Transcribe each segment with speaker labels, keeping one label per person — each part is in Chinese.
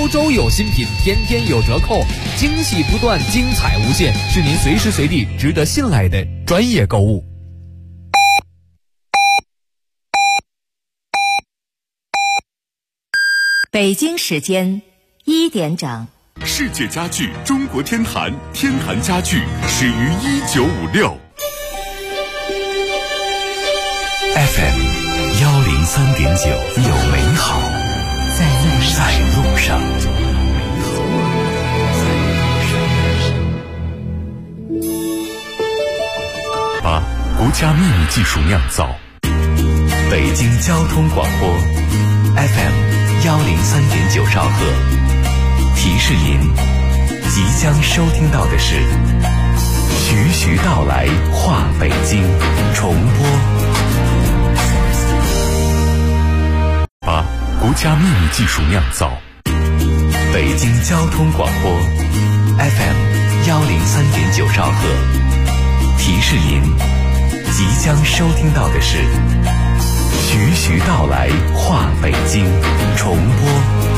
Speaker 1: 周周有新品，天天有折扣，惊喜不断，精彩无限，是您随时随地值得信赖的专业购物。
Speaker 2: 北京时间1点整。
Speaker 3: 世界家具中国天坛，天坛家具始于1956。FM 103.9，有美好在路上。把国家秘密技术酿造。北京交通广播 FM 103.9兆赫。提示您，即将收听到的是徐徐道来话北京重播。把国家秘密技术酿造。北京交通广播 FM 103.9兆赫。提示您，即将收听到的是徐徐道来话北京重播。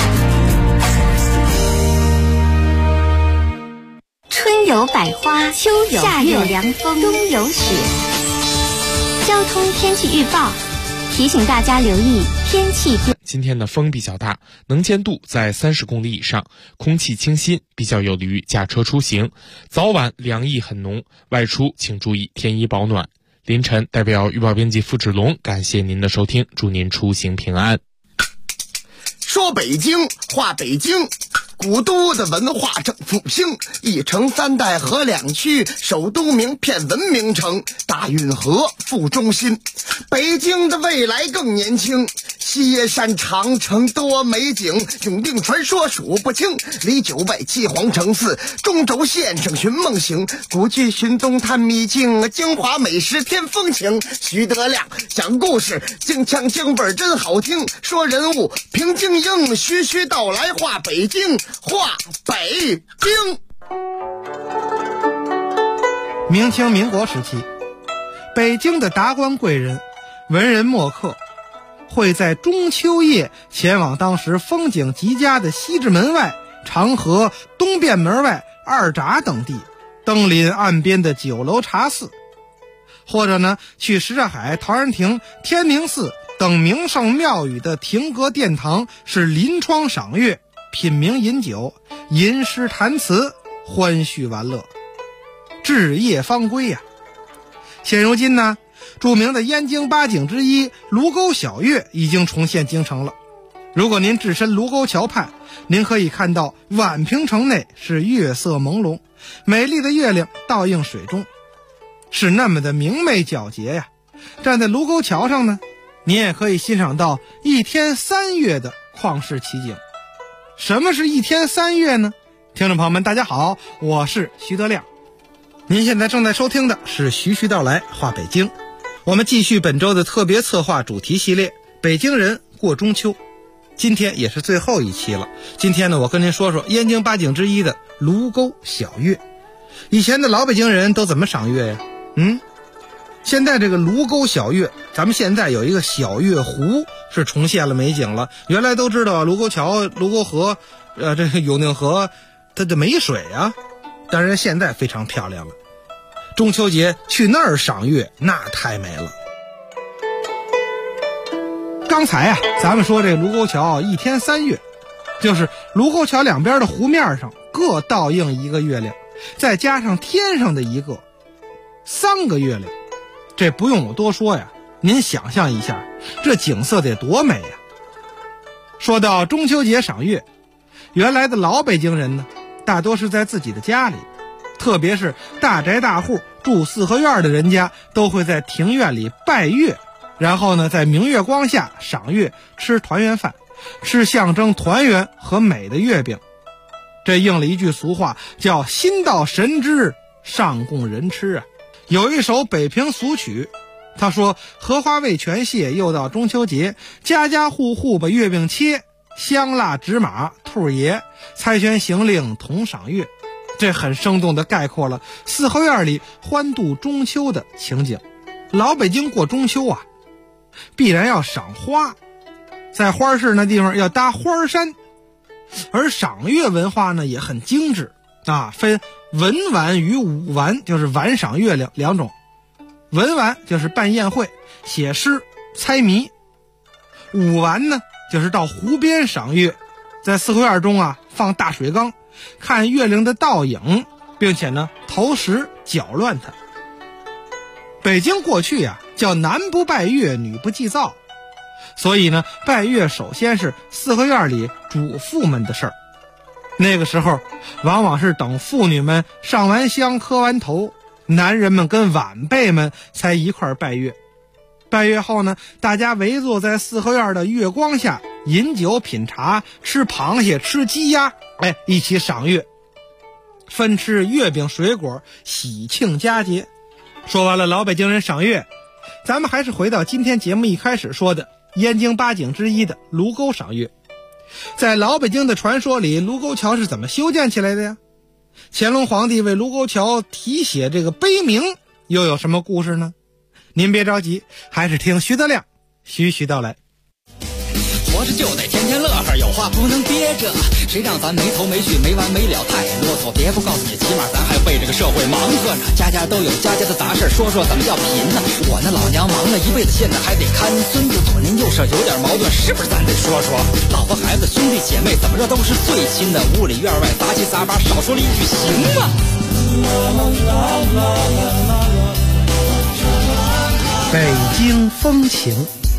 Speaker 4: 春有百花，秋有夏有凉风，冬有雪。交通天气预报提醒大家留意天气。
Speaker 5: 今天的风比较大，能见度在30公里以上，空气清新，比较有利于驾车出行。早晚凉意很浓，外出请注意添衣保暖。凌晨，代表预报编辑付志龙感谢您的收听，祝您出行平安。
Speaker 6: 说北京话北京，古都的文化正复兴，一城三代河两区，首都名片文明城，大运河副中心。北京的未来更年轻，西山长城多美景，永定传说数不清，离9外七皇城寺，中轴线上寻梦行，古迹寻踪探秘境，京华美食添风情。徐德亮讲故事，京腔京味真好听，说人物平静应，徐徐道来话北京，话北京。
Speaker 7: 明清民国时期，北京的达官贵人、文人墨客会在中秋夜前往当时风景极佳的西直门外、长河、东便门外、二闸等地，登临岸边的酒楼茶肆，或者呢去什刹海、陶然亭、天宁寺等名胜庙宇的亭阁殿堂，是临窗赏月、品茗饮酒、吟诗弹词，欢叙玩乐，至夜方归呀。现如今呢，著名的燕京八景之一卢沟晓月已经重现京城了。如果您置身卢沟桥畔，您可以看到宛平城内是月色朦胧，美丽的月亮倒映水中，是那么的明媚皎洁呀。站在卢沟桥上呢，您也可以欣赏到一天3月的旷世奇景。什么是一天3月呢？听众朋友们大家好，我是徐德亮。您现在正在收听的是徐徐道来话北京，我们继续本周的特别策划主题系列，北京人过中秋。今天也是最后一期了。今天呢，我跟您说说燕京八景之一的卢沟晓月。以前的老北京人都怎么赏月呀？现在这个卢沟晓月，咱们现在有一个晓月湖是重现了美景了。原来都知道卢沟桥、卢沟河，这个永定河它的没水啊，当然现在非常漂亮了。中秋节去那儿赏月，那太美了。刚才咱们说这卢沟桥一天3月，就是卢沟桥两边的湖面上各倒映一个月亮，再加上天上的一个，3个月亮。这不用我多说呀，您想象一下，这景色得多美呀！说到中秋节赏月，原来的老北京人呢，大多是在自己的家里，特别是大宅大户住四合院的人家，都会在庭院里拜月，然后呢，在明月光下赏月，吃团圆饭，吃象征团圆和美的月饼。这应了一句俗话，叫心到神知，上供人吃啊。有一首北平俗曲，他说荷花未全谢，又到中秋节，家家户户把月饼切，香蜡纸马兔爷，猜拳行令同赏月。这很生动地概括了四合院里欢度中秋的情景。老北京过中秋必然要赏花，在花市那地方要搭花山， 而赏月文化呢也很精致啊，分文玩与武玩，就是玩赏月两种。文玩就是办宴会、写诗、猜谜；武玩呢就是到湖边赏月，在四合院中啊放大水缸，看月亮的倒影，并且呢投石搅乱它。北京过去啊叫男不拜月，女不祭灶，所以呢拜月首先是四合院里主妇们的事儿。那个时候往往是等妇女们上完香磕完头，男人们跟晚辈们才一块儿拜月。拜月后呢，大家围坐在四合院的月光下，饮酒品茶，吃螃蟹吃鸡鸭，一起赏月，分吃月饼水果，喜庆佳节。说完了老北京人赏月，咱们还是回到今天节目一开始说的燕京八景之一的卢沟赏月。在老北京的传说里，卢沟桥是怎么修建起来的呀？乾隆皇帝为卢沟桥题写这个碑铭又有什么故事呢？您别着急，还是听徐德亮徐徐道来。
Speaker 8: 活着就得天天乐呵，有话不能憋着，谁让咱没头没绪没完没了太啰嗦。别不告诉你，起码咱还为这个社会忙活呢，家家都有家家的杂事，说说怎么叫贫呢？我那老娘忙了一辈子，现在还得看孙子，左邻右舍有点矛盾，是不是咱得说说？老婆孩子兄弟姐妹怎么着都是最亲的，屋里院外杂七杂八，少说了一句行吗？
Speaker 7: 北京风情。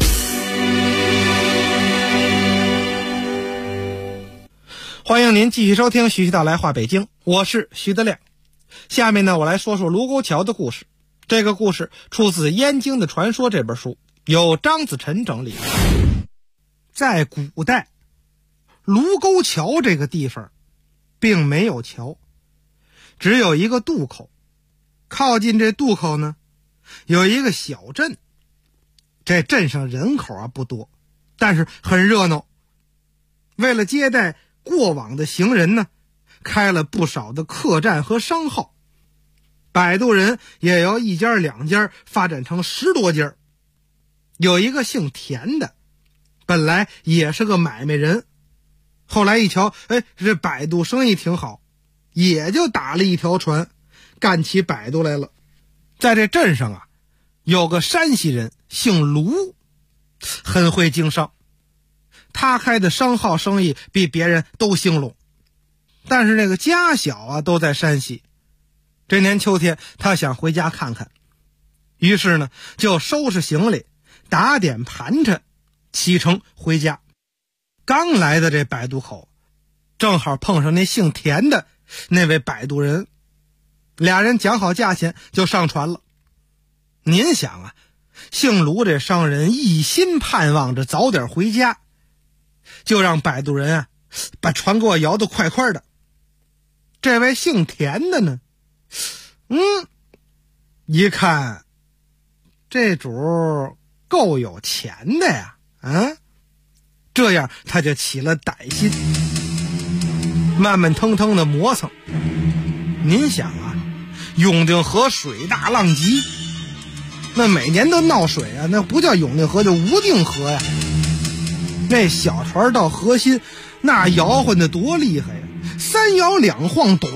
Speaker 7: 欢迎您继续收听徐徐道来话北京，我是徐德亮。下面呢，我来说说卢沟桥的故事。这个故事出自《燕京的传说》这本书，由张子晨整理。在古代，卢沟桥这个地方并没有桥，只有一个渡口。靠近这渡口呢，有一个小镇。这镇上人口啊不多，但是很热闹。为了接待过往的行人呢，开了不少的客栈和商号，摆渡人也由一家两家发展成10多家。有一个姓田的，本来也是个买卖人，后来一瞧，这摆渡生意挺好，也就打了一条船，干起摆渡来了。在这镇上啊，有个山西人姓卢，很会经商。他开的商号生意比别人都兴隆，但是那个家小啊都在山西。这年秋天，他想回家看看，于是呢就收拾行李，打点盘缠，启程回家。刚来的这摆渡口，正好碰上那姓田的那位摆渡人，俩人讲好价钱就上船了。您想啊，姓卢这商人一心盼望着早点回家，就让摆渡人啊把船给我摇得快快的。这位姓田的呢，一看这主够有钱的呀，这样他就起了歹心，慢慢腾腾的磨蹭。您想啊，永定河水大浪急，那每年都闹水啊，那不叫永定河，就无定河呀。那小船到河心，那摇晃的多厉害呀，3摇2晃，咚！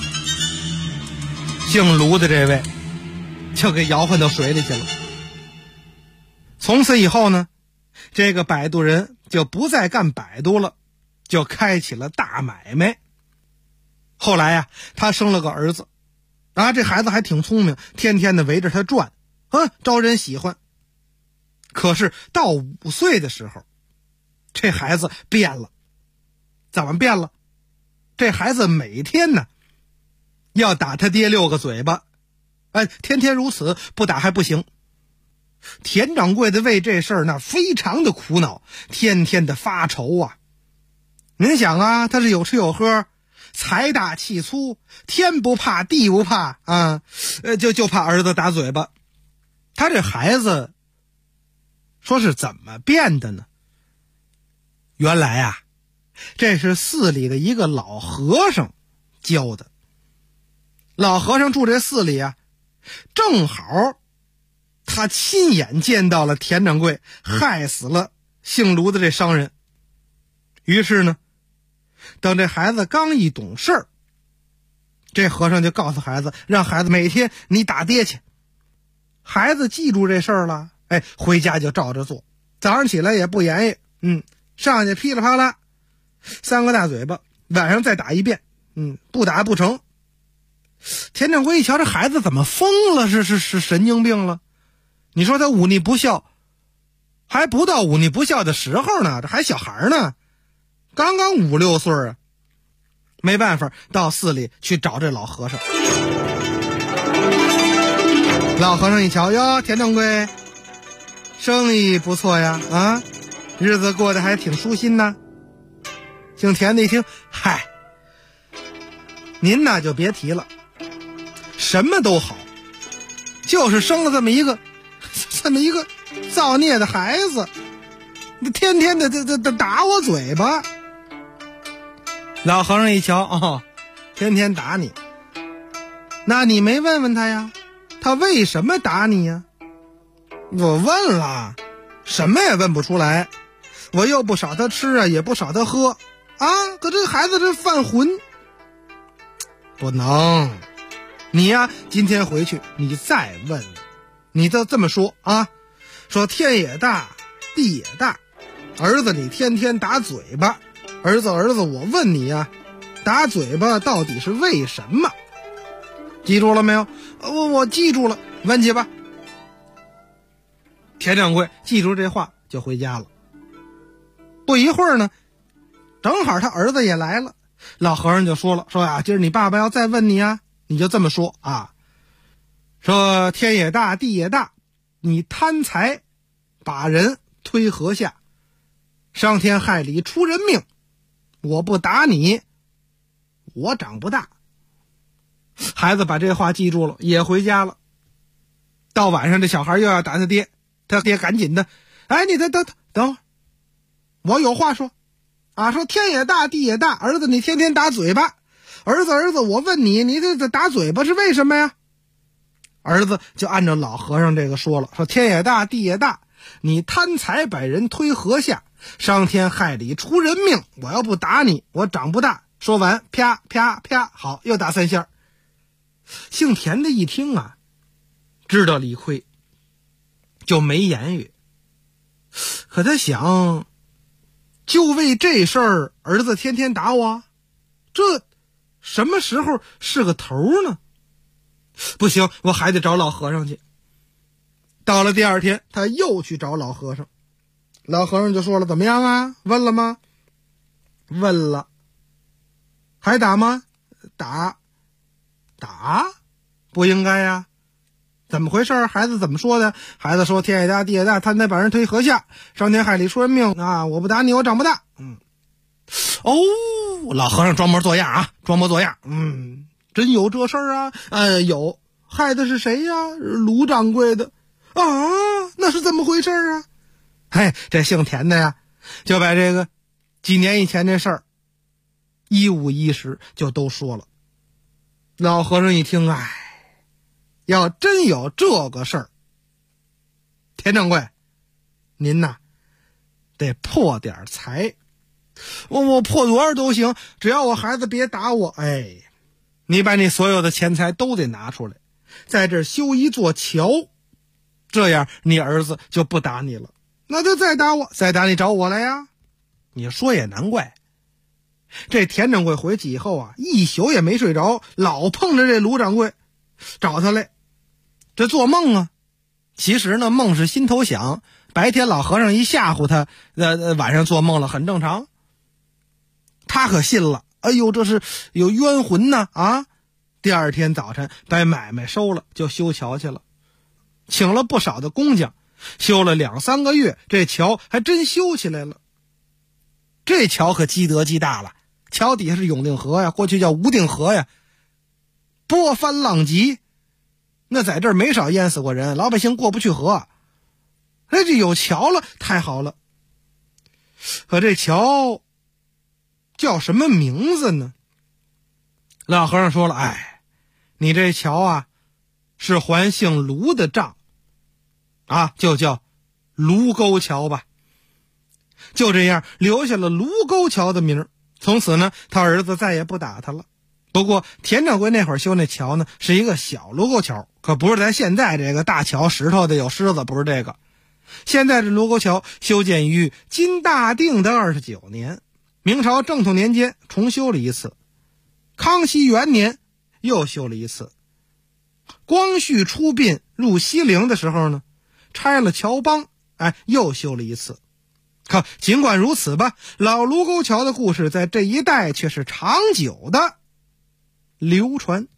Speaker 7: 姓卢的这位就给摇晃到水里去了。从此以后呢，这个摆渡人就不再干摆渡了，就开启了大买卖。后来啊，他生了个儿子，这孩子还挺聪明，天天的围着他转，招人喜欢。可是到5岁的时候，这孩子变了。怎么变了？这孩子每天呢要打他爹6个嘴巴，天天如此，不打还不行。田掌柜的为这事儿那非常的苦恼，天天的发愁啊。您想啊，他是有吃有喝，财大气粗，天不怕地不怕啊，就怕儿子打嘴巴。他这孩子说是怎么变的呢？原来啊，这是寺里的一个老和尚教的。老和尚住这寺里啊，正好他亲眼见到了田掌柜害死了姓卢的这商人。于是呢， 等这孩子刚一懂事儿，这和尚就告诉孩子，让孩子每天你打爹去。孩子记住这事儿了，回家就照着做。早上起来也不言语，上去噼里啪啦3个大嘴巴，晚上再打一遍，不打不成。田掌柜一瞧这孩子怎么疯了，是神经病了。你说他忤逆不孝，还不到忤逆不孝的时候呢，这还小孩呢，刚刚5、6岁啊。没办法，到寺里去找这老和尚。老和尚一瞧，哟，田掌柜生意不错呀，啊，日子过得还挺舒心呢。姓田的一听，嗨，您呐就别提了，什么都好，就是生了这么一个造孽的孩子，天天的打我嘴巴。老和尚一瞧，天天打你，那你没问问他呀？他为什么打你呀？我问了，什么也问不出来。我又不少他吃啊，也不少他喝啊，可这孩子这犯浑，不能。你呀，今天回去你再问，你就这么说啊，说天也大，地也大，儿子你天天打嘴巴，儿子，我问你呀，打嘴巴到底是为什么？记住了没有？我记住了，问去吧。田掌柜记住这话就回家了。不一会儿呢，正好他儿子也来了。老和尚就说了，说呀，今儿你爸爸要再问你啊，你就这么说啊，说天也大，地也大，你贪财把人推河下，伤天害理出人命，我不打你，我长不大。孩子把这话记住了，也回家了。到晚上这小孩又要打他爹，他爹赶紧的，你等会儿，我有话说啊，说天也大，地也大，儿子你天天打嘴巴，儿子，我问你，你这打嘴巴是为什么呀？儿子就按照老和尚这个说了，说天也大，地也大，你贪财把人推河下，伤天害理出人命，我要不打你，我长不大。说完，啪啪啪，好，又打3下。姓田的一听啊，知道理亏，就没言语。可他想，就为这事儿，儿子天天打我，这什么时候是个头呢？不行，我还得找老和尚去。到了第2天，他又去找老和尚。老和尚就说了，怎么样啊？问了吗？问了。还打吗？打，不应该呀。怎么回事？孩子怎么说的？孩子说天也大，地也大，贪财把人推河下，伤天害理出人命啊！我不打你，我长不大。老和尚装模作样，真有这事儿啊？有，害的是谁呀？卢掌柜的啊？那是怎么回事啊？这姓田的呀，就把这个几年以前这事儿一五一十就都说了。老和尚一听，要真有这个事儿，田掌柜，您呐得破点财，我破多少都行，只要我孩子别打我。你把你所有的钱财都得拿出来，在这儿修一座桥，这样你儿子就不打你了。那就再打我，再打你找我来呀。你说也难怪，这田掌柜回去以后啊，一宿也没睡着，老碰着这卢掌柜找他来。这做梦啊，其实呢梦是心头想，白天老和尚一吓唬他，晚上做梦了很正常。他可信了，这是有冤魂呢啊！第2天早晨把买卖收了，就修桥去了，请了不少的工匠，修了2、3个月，这桥还真修起来了。这桥可积德积大了，桥底下是永定河呀，过去叫无定河呀，波翻浪急，那在这儿没少淹死过人，老百姓过不去河。这有桥了，太好了。可这桥叫什么名字呢？老和尚说了，你这桥啊是还姓卢的账啊，就叫卢沟桥吧。就这样留下了卢沟桥的名儿， 从此呢，他儿子再也不打他了。不过田掌柜那会儿修那桥呢，是一个小卢沟桥，可不是咱现在这个大桥石头的有狮子，不是这个。现在这卢沟桥修建于金大定的29年，明朝正统年间重修了一次，康熙元年又修了一次，光绪出殡入西陵的时候呢，拆了桥帮，又修了一次。可尽管如此吧，老卢沟桥的故事在这一带却是长久的流传。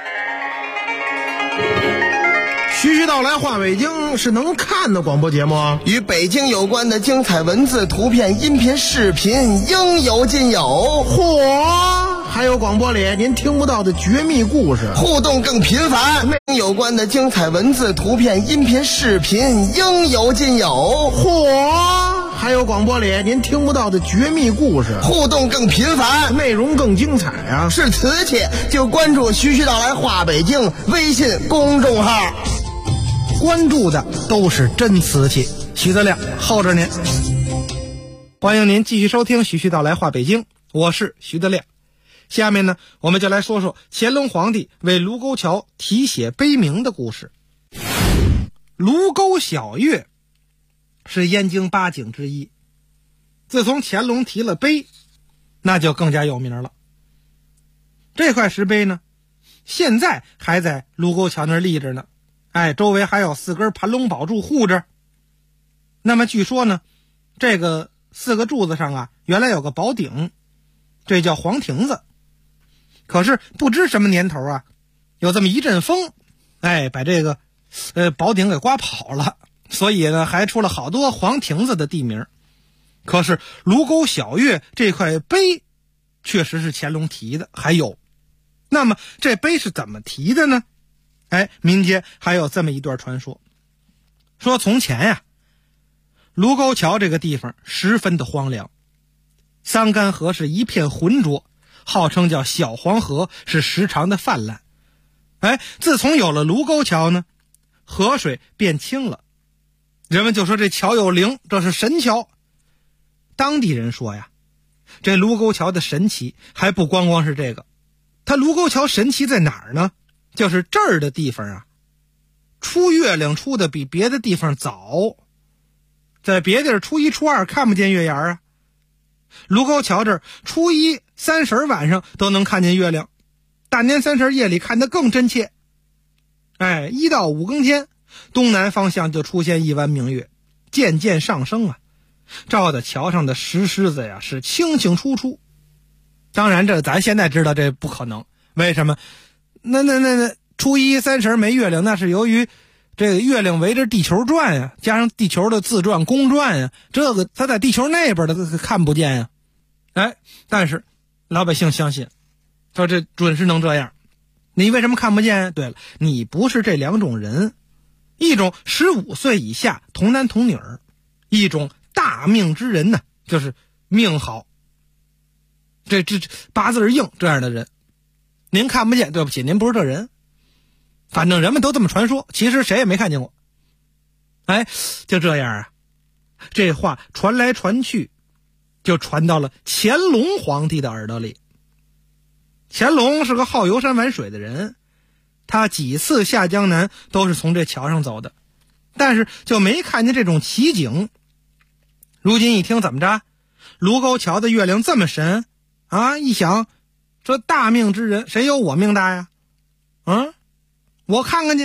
Speaker 9: 徐徐道来话北京是能看的广播节目，
Speaker 6: 与北京有关的精彩文字、图片、音频、视频应有尽有。
Speaker 9: 嚯！还有广播里您听不到的绝密故事，
Speaker 6: 互动更频繁。有关的精彩文字、图片、音频、视频应有尽有。
Speaker 9: 嚯！还有广播里您听不到的绝密故事，
Speaker 6: 互动更频繁，
Speaker 9: 内容更精彩啊！
Speaker 6: 是瓷器就关注徐徐道来话北京微信公众号，
Speaker 7: 关注的都是真瓷器。徐德亮候着您，欢迎您继续收听徐徐道来话北京，我是徐德亮。下面呢，我们就来说说乾隆皇帝为卢沟桥题写碑铭的故事。卢沟晓月是燕京8景之一，自从乾隆题了碑，那就更加有名了。这块石碑呢，现在还在卢沟桥那儿立着呢，周围还有4根盘龙宝柱护着。那么据说呢，这个4个柱子上啊，原来有个宝顶，这叫黄亭子。可是不知什么年头啊，有这么一阵风，把这个宝顶给刮跑了，所以呢还出了好多黄亭子的地名。可是卢沟晓月这块碑确实是乾隆题的，还有，那么这碑是怎么题的呢？民间还有这么一段传说，说从前呀，卢沟桥这个地方十分的荒凉，桑干河是一片浑浊，号称叫小黄河，是时常的泛滥。自从有了卢沟桥呢，河水变清了，人们就说这桥有灵，这是神桥。当地人说呀，这卢沟桥的神奇还不光光是这个，它卢沟桥神奇在哪儿呢？就是这儿的地方啊，出月亮出的比别的地方早，在别地儿初一初二看不见月牙啊，卢沟桥这儿初一30晚上都能看见月亮，大年30夜里看得更真切。1到5更天，东南方向就出现一弯明月，渐渐上升啊，照的桥上的石狮子呀是清清楚楚。当然这咱现在知道这不可能，为什么？那初一30没月亮，那是由于这个月亮围着地球转呀，加上地球的自转公转呀，这个它在地球那边的看不见呀。但是老百姓相信，说这准是能这样。你为什么看不见？对了，你不是这2种人，一种15岁以下童男童女儿，一种大命之人呢，就是命好，这八字硬这样的人，您看不见，对不起，您不是这人。反正人们都这么传说，其实谁也没看见过。就这样啊，这话传来传去，就传到了乾隆皇帝的耳朵里。乾隆是个好游山玩水的人，他几次下江南都是从这桥上走的，但是就没看见这种奇景。如今一听怎么着，卢沟桥的月亮这么神啊，一想说大命之人谁有我命大呀？我看看去。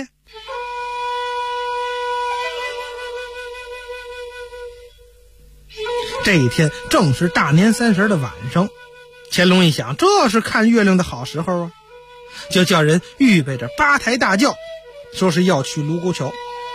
Speaker 7: 这一天正是大年30的晚上，乾隆一想，这是看月亮的好时候啊，就叫人预备着8抬大轿，说是要去卢沟桥。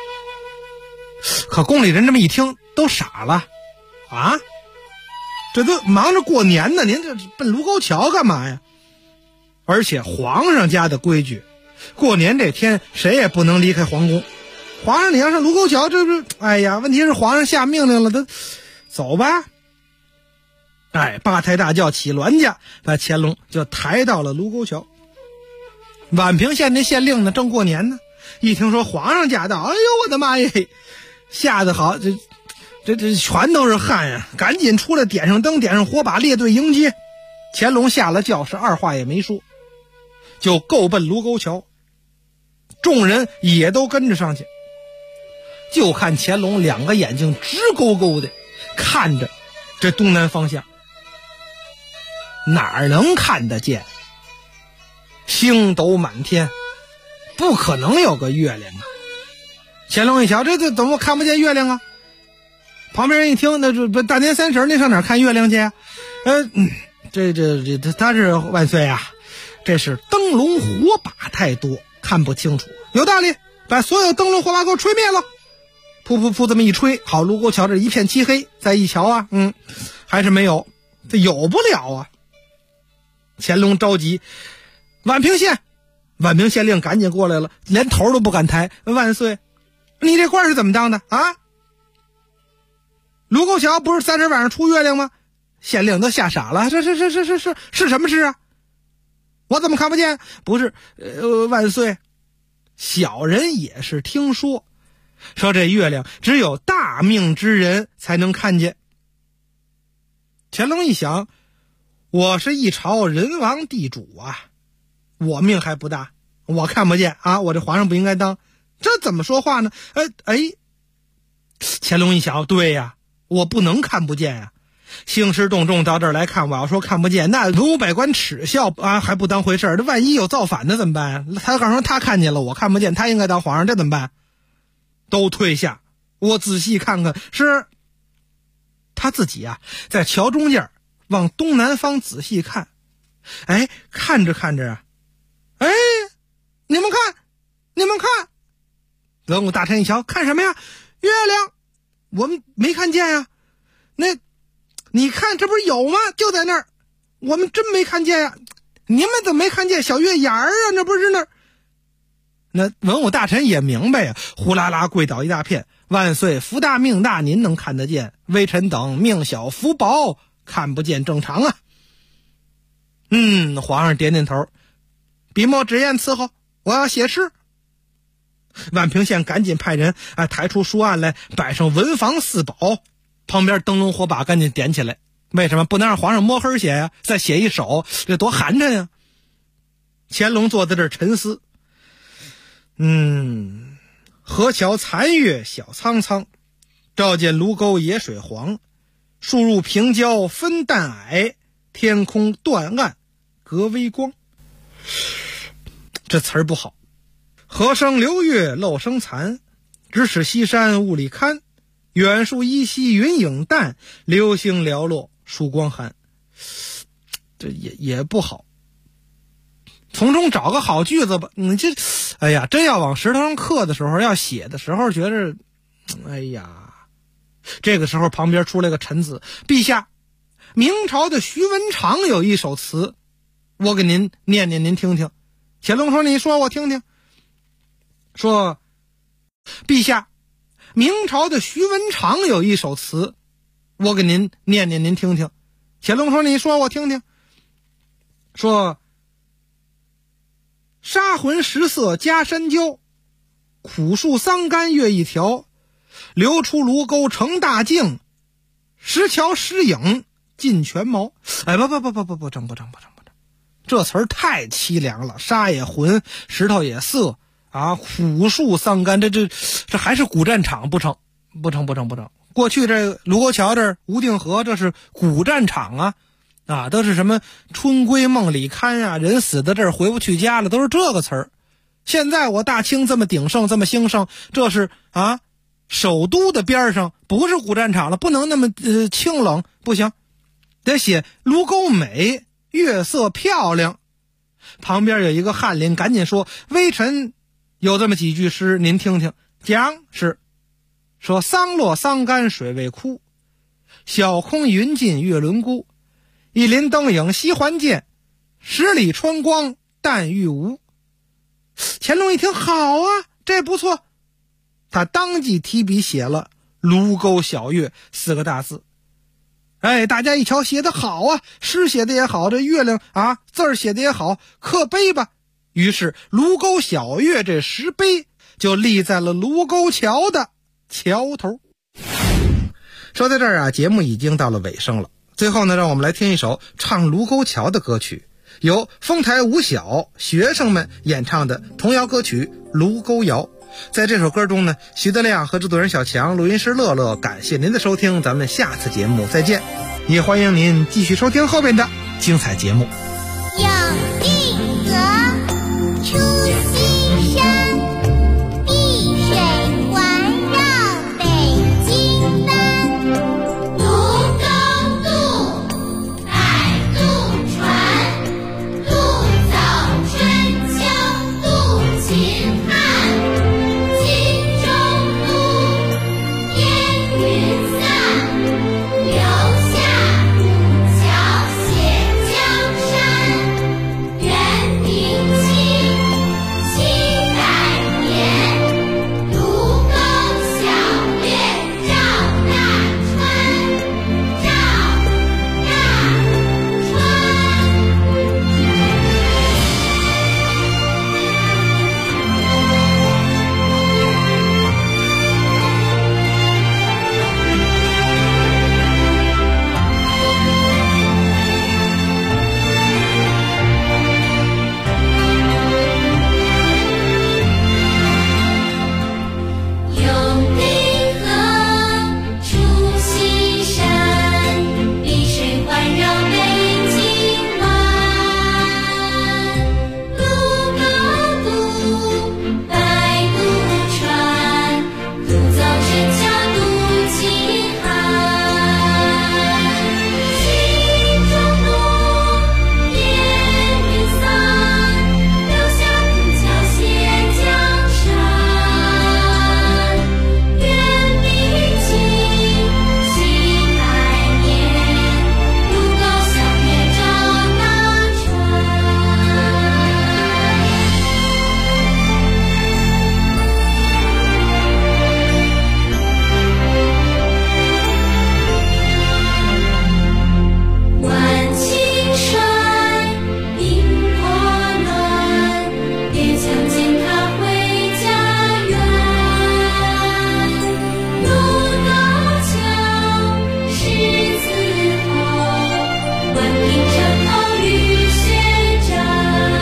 Speaker 7: 可宫里人这么一听都傻了啊，这都忙着过年呢，您这奔卢沟桥干嘛呀？而且皇上家的规矩，过年这天谁也不能离开皇宫。皇上你要上卢沟桥，这不问题是皇上下命令了，他走吧。8抬大轿起銮驾，把乾隆就抬到了卢沟桥。宛平县那县令呢，正过年呢，一听说皇上驾到，哎呦我的妈耶，吓得好，这全都是汗呀，赶紧出来点上灯，点上火把，列队迎接。 乾隆下了轿，是二话也没说，就够奔卢沟桥。众人也都跟着上去，就看乾隆两个眼睛直勾勾的看着这东南方向，哪儿能看得见？星斗满天，不可能有个月亮啊！乾隆一瞧，这怎么看不见月亮啊？旁边人一听，那这大年30你上哪儿看月亮去啊？他是万岁啊，这是灯笼火把太多，看不清楚。有道理，把所有灯笼火把给我吹灭了。噗噗噗这么一吹，好，卢沟桥这一片漆黑，再一瞧啊，还是没有，这有不了啊。乾隆着急，宛平县令赶紧过来了，连头都不敢抬。万岁，你这官是怎么当的啊？卢沟桥不是30晚上出月亮吗？县令都吓傻了，是什么事啊？我怎么看不见？不是，万岁，小人也是听说这月亮只有大命之人才能看见。乾隆一想，我是一朝人王地主啊，我命还不大，我看不见啊，我这皇上不应该当，这怎么说话呢？乾隆一想，对呀，我不能看不见呀。兴师动众到这儿来看，我要说看不见，那文武百官耻笑啊，还不当回事儿。这万一有造反的怎么办？他告诉他看见了，我看不见，他应该当皇上，这怎么办？都退下，我仔细看看。是他自己啊，在桥中间往东南方仔细看，看着看着啊，你们看，文武大臣一瞧，看什么呀？月亮，我们没看见呀。那你看，这不是有吗？就在那儿，我们真没看见呀。你们怎么没看见小月牙儿啊？那不是那儿。那文武大臣也明白呀，呼啦啦跪倒一大片。万岁，福大命大，您能看得见，微臣等命小福薄，看不见正常啊。皇上点点头，笔墨纸砚伺候，我要写诗。宛平县赶紧派人抬出书案来，摆上文房四宝，旁边灯笼火把赶紧点起来。为什么不能让皇上摸黑写呀？再写一首，这多寒碜呀！乾隆坐在这儿沉思，河桥残月晓苍苍，照见卢沟野水黄。树入平交分淡霭，天空断暗隔微光。这词儿不好。河生流月漏声残，咫尺西山雾里看。远树依稀云影淡，流星寥落曙光寒。这也不好。从中找个好句子吧。你这，真要往石头上刻的时候，要写的时候，觉着，这个时候旁边出来个臣子，陛下，明朝的徐文长有一首词，我给您念念，您听听。乾隆说：“你说我听听。”说，陛下，明朝的徐文长有一首词，我给您念念，您听听。乾隆说：“你说我听听。”说，杀魂十色加山椒，苦树桑干月一条，流出卢沟成大径，石桥石影尽全毛。不正，这词儿太凄凉了，沙也浑，石头也涩啊，苦树桑干，这还是古战场，不成。过去这卢沟桥这吴定河，这是古战场啊，都是什么春闺梦里看啊，人死在这儿回不去家了，都是这个词儿。现在我大清这么鼎盛，这么兴盛，这是首都的边上，不是古战场了，不能那么清冷，不行，得写卢沟美，月色漂亮。旁边有一个翰林赶紧说：“微臣有这么几句诗，您听听。”讲是说：“桑落桑干水未枯，晓空云尽月轮孤。一林灯影西还见，十里春光淡欲无。”乾隆一听，好啊，这不错，他当即提笔写了卢沟晓月4个大字。大家一瞧，写得好啊，诗写的也好，这月亮字儿写的也好，刻碑吧。于是卢沟晓月这石碑就立在了卢沟桥的桥头。说到这儿节目已经到了尾声了。 最后呢，让我们来听一首唱卢沟桥的歌曲，由丰台五小学生们演唱的童谣歌曲《卢沟谣》。在这首歌中呢，徐德亮和制作人小强，录音师乐乐，感谢您的收听，咱们下次节目再见，也欢迎您继续收听后边的精彩节目。
Speaker 4: 有一河出西山，碧水环绕北京湾。卢沟渡，摆渡船，渡走春秋渡秦汉。金钟路，烟云散，留下古桥写江山。元明清700年，卢沟晓月照大川，照大永定河出西山，碧水环绕北京湾。卢沟渡，摆渡船，渡走春秋渡秦汉。金钟路，烟云散，留下古桥写江山。元明清700年，卢沟晓月照大川。万顷衰，冰波乱，别想见他回家园。卢沟桥十字后，万顷城头雨雪沾。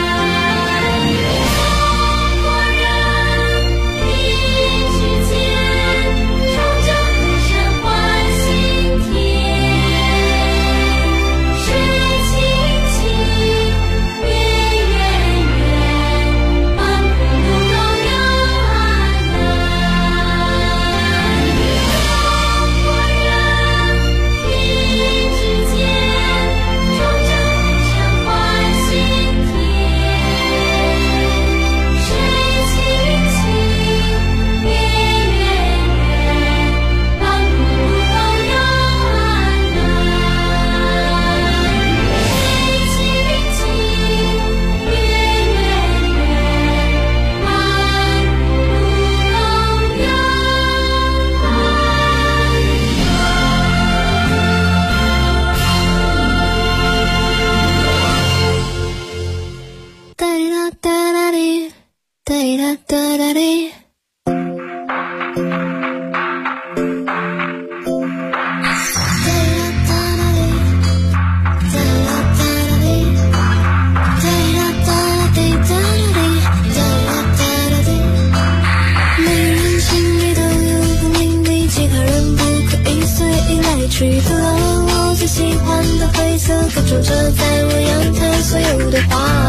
Speaker 4: 中国人一支箭，冲着歌声换新天。水清清，月圆圆，万古卢沟永安南。中国人一支箭，冲着歌声换新天。水清清，月圆圆，万古卢沟永安南。水清清，月圆圆，万古卢沟永
Speaker 10: 哒哩啦哒啦哩，哒哩啦哒啦哩。每人心里都有个秘密，其他人不可以随意来取走。我最喜欢的灰色，感受着在